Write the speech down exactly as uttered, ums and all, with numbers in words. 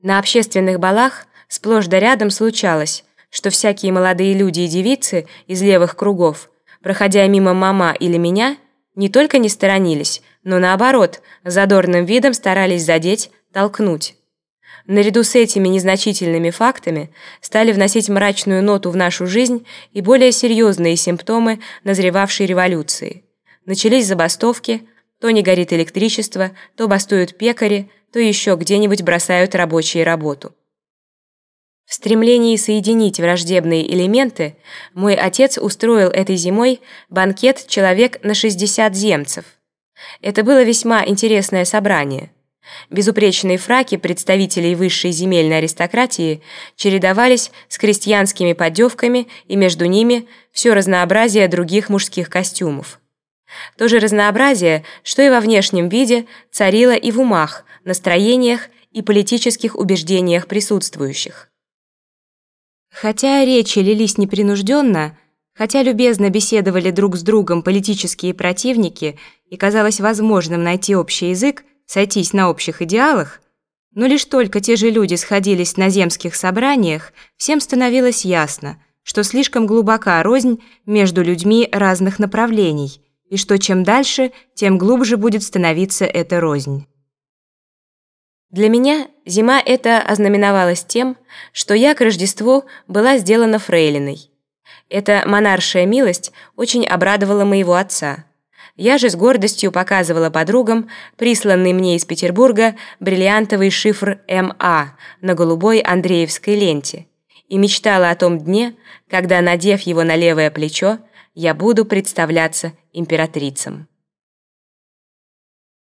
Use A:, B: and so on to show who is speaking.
A: На общественных балах сплошь да рядом случалось, что всякие молодые люди и девицы из левых кругов, проходя мимо мама или меня, не только не сторонились, но наоборот, задорным видом старались задеть, толкнуть. Наряду с этими незначительными фактами стали вносить мрачную ноту в нашу жизнь и более серьезные симптомы назревавшей революции. Начались забастовки, то не горит электричество, то бастуют пекари, то еще где-нибудь бросают рабочие работу. В стремлении соединить враждебные элементы мой отец устроил этой зимой банкет человек на шестьдесят земцев. Это было весьма интересное собрание. Безупречные фраки представителей высшей земельной аристократии чередовались с крестьянскими поддевками, и между ними все разнообразие других мужских костюмов. То же разнообразие, что и во внешнем виде, царило и в умах, настроениях и политических убеждениях присутствующих. Хотя речи лились непринужденно, хотя любезно беседовали друг с другом политические противники и казалось возможным найти общий язык, сойтись на общих идеалах, но лишь только те же люди сходились на земских собраниях, всем становилось ясно, что слишком глубока рознь между людьми разных направлений, и что чем дальше, тем глубже будет становиться эта рознь. Для меня зима эта ознаменовалась тем, что я к Рождеству была сделана фрейлиной. Эта монаршая милость очень обрадовала моего отца. Я же с гордостью показывала подругам присланный мне из Петербурга бриллиантовый шифр эм а на голубой андреевской ленте и мечтала о том дне, когда, надев его на левое плечо, я буду представляться императрицам.